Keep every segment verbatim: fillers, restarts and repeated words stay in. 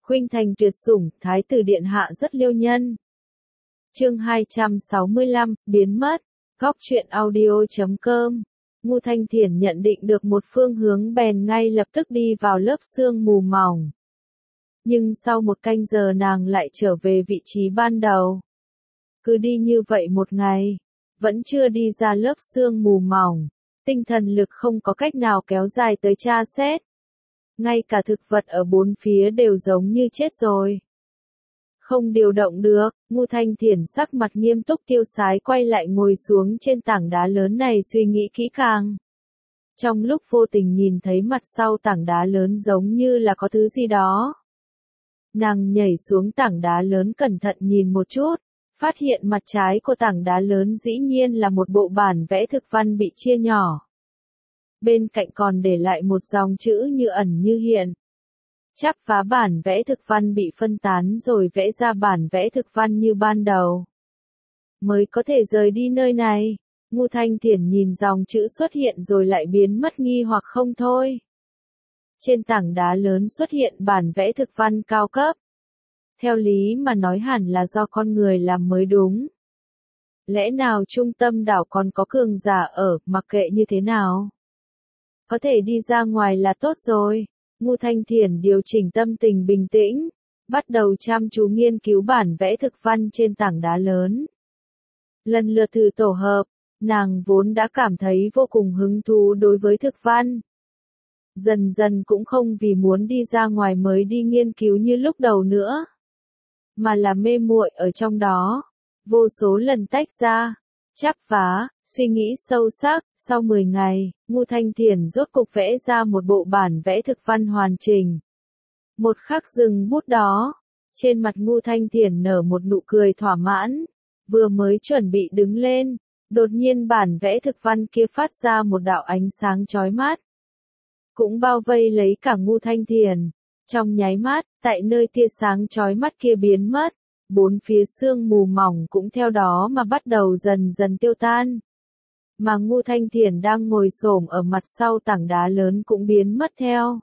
Khuynh Thành tuyệt sủng, Thái tử điện hạ rất liêu nhân. Chương hai trăm sáu mươi lăm, biến mất. Góc truyện audio chấm com. Ngô Thanh Thiển nhận định được một phương hướng bèn ngay lập tức đi vào lớp sương mù mỏng. Nhưng sau một canh giờ nàng lại trở về vị trí ban đầu. Cứ đi như vậy một ngày, vẫn chưa đi ra lớp sương mù mỏng, tinh thần lực không có cách nào kéo dài tới tra xét. Ngay cả thực vật ở bốn phía đều giống như chết rồi. Không điều động được, Ngô Thanh Thiển sắc mặt nghiêm túc tiêu sái quay lại ngồi xuống trên tảng đá lớn này suy nghĩ kỹ càng. Trong lúc vô tình nhìn thấy mặt sau tảng đá lớn giống như là có thứ gì đó. Nàng nhảy xuống tảng đá lớn cẩn thận nhìn một chút, phát hiện mặt trái của tảng đá lớn dĩ nhiên là một bộ bản vẽ thực văn bị chia nhỏ. Bên cạnh còn để lại một dòng chữ như ẩn như hiện. Chắp vá bản vẽ thực văn bị phân tán rồi vẽ ra bản vẽ thực văn như ban đầu. Mới có thể rời đi nơi này. Ngô Thanh Thiển nhìn dòng chữ xuất hiện rồi lại biến mất nghi hoặc không thôi. Trên tảng đá lớn xuất hiện bản vẽ thực văn cao cấp. Theo lý mà nói hẳn là do con người làm mới đúng. Lẽ nào trung tâm đảo còn có cường giả ở, mặc kệ như thế nào? Có thể đi ra ngoài là tốt rồi. Ngô Thanh Thiển điều chỉnh tâm tình bình tĩnh, bắt đầu chăm chú nghiên cứu bản vẽ thực văn trên tảng đá lớn. Lần lượt thử tổ hợp, nàng vốn đã cảm thấy vô cùng hứng thú đối với thực văn. Dần dần cũng không vì muốn đi ra ngoài mới đi nghiên cứu như lúc đầu nữa, mà là mê muội ở trong đó, vô số lần tách ra, chắp vá, suy nghĩ sâu sắc. Sau mười ngày, Ngô Thanh Thiển rốt cục vẽ ra một bộ bản vẽ thực văn hoàn chỉnh. Một khắc dừng bút đó, trên mặt Ngô Thanh Thiển nở một nụ cười thỏa mãn, vừa mới chuẩn bị đứng lên, đột nhiên bản vẽ thực văn kia phát ra một đạo ánh sáng chói mắt. Cũng bao vây lấy cả Ngô Thanh Thiển. Trong nháy mắt, tại nơi tia sáng chói mắt kia biến mất, bốn phía sương mù mỏng cũng theo đó mà bắt đầu dần dần tiêu tan. Mà Ngô Thanh Thiển đang ngồi xổm ở mặt sau tảng đá lớn cũng biến mất theo.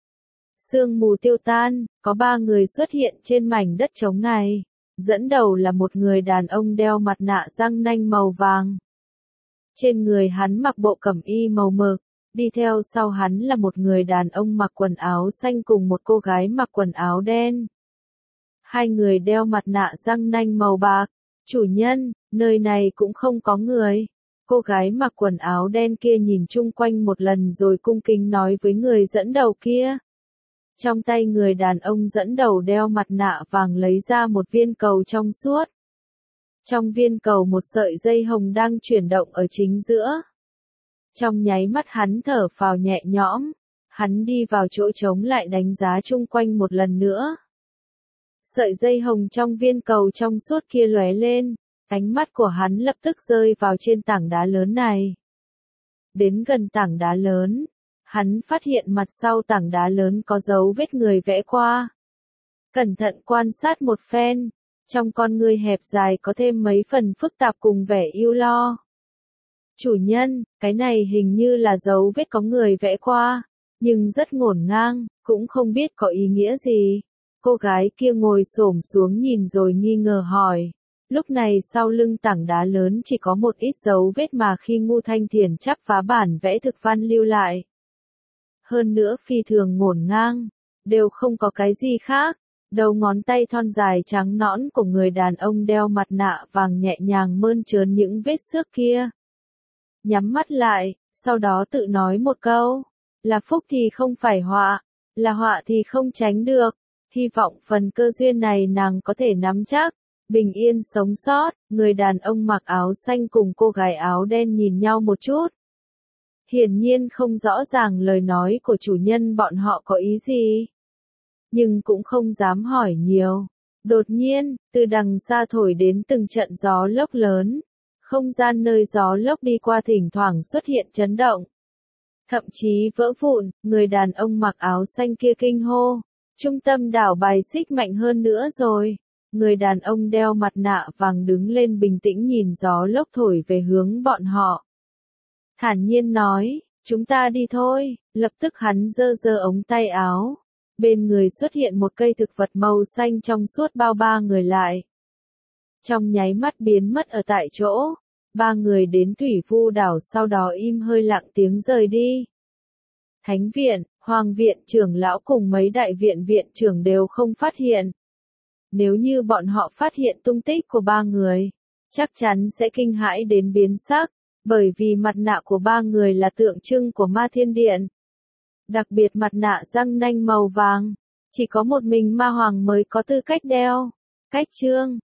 Sương mù tiêu tan, có ba người xuất hiện trên mảnh đất trống này. Dẫn đầu là một người đàn ông đeo mặt nạ răng nanh màu vàng. Trên người hắn mặc bộ cẩm y màu mực, đi theo sau hắn là một người đàn ông mặc quần áo xanh cùng một cô gái mặc quần áo đen. Hai người đeo mặt nạ răng nanh màu bạc. Chủ nhân, nơi này cũng không có người. Cô gái mặc quần áo đen kia nhìn chung quanh một lần rồi cung kính nói với người dẫn đầu kia. Trong tay người đàn ông dẫn đầu đeo mặt nạ vàng lấy ra một viên cầu trong suốt. Trong viên cầu một sợi dây hồng đang chuyển động ở chính giữa. Trong nháy mắt hắn thở phào nhẹ nhõm, hắn đi vào chỗ trống lại đánh giá chung quanh một lần nữa. Sợi dây hồng trong viên cầu trong suốt kia lóe lên. Ánh mắt của hắn lập tức rơi vào trên tảng đá lớn này. Đến gần tảng đá lớn, hắn phát hiện mặt sau tảng đá lớn có dấu vết người vẽ qua. Cẩn thận quan sát một phen, trong con ngươi hẹp dài có thêm mấy phần phức tạp cùng vẻ yêu lo. Chủ nhân, cái này hình như là dấu vết có người vẽ qua, nhưng rất ngổn ngang, cũng không biết có ý nghĩa gì. Cô gái kia ngồi xổm xuống nhìn rồi nghi ngờ hỏi. Lúc này sau lưng tảng đá lớn chỉ có một ít dấu vết mà khi Ngô Thanh Thiển chắp vá bản vẽ thực văn lưu lại. Hơn nữa phi thường ngổn ngang, đều không có cái gì khác. Đầu ngón tay thon dài trắng nõn của người đàn ông đeo mặt nạ vàng nhẹ nhàng mơn trớn những vết xước kia. Nhắm mắt lại, sau đó tự nói một câu. Là phúc thì không phải họa, là họa thì không tránh được. Hy vọng phần cơ duyên này nàng có thể nắm chắc. Bình yên sống sót, người đàn ông mặc áo xanh cùng cô gái áo đen nhìn nhau một chút. Hiển nhiên không rõ ràng lời nói của chủ nhân bọn họ có ý gì. Nhưng cũng không dám hỏi nhiều. Đột nhiên, từ đằng xa thổi đến từng trận gió lốc lớn. Không gian nơi gió lốc đi qua thỉnh thoảng xuất hiện chấn động. Thậm chí vỡ vụn, người đàn ông mặc áo xanh kia kinh hô. Trung tâm đảo bài xích mạnh hơn nữa rồi. Người đàn ông đeo mặt nạ vàng đứng lên bình tĩnh nhìn gió lốc thổi về hướng bọn họ. Thản nhiên nói, chúng ta đi thôi, lập tức hắn giơ giơ ống tay áo. Bên người xuất hiện một cây thực vật màu xanh trong suốt bao ba người lại. Trong nháy mắt biến mất ở tại chỗ. Ba người đến Thủy Vu đảo sau đó im hơi lặng tiếng rời đi. Thánh viện, Hoàng viện trưởng lão cùng mấy đại viện viện trưởng đều không phát hiện. Nếu như bọn họ phát hiện tung tích của ba người, chắc chắn sẽ kinh hãi đến biến sắc, bởi vì mặt nạ của ba người là tượng trưng của Ma Thiên Điện. Đặc biệt mặt nạ răng nanh màu vàng, chỉ có một mình Ma Hoàng mới có tư cách đeo. Cách chương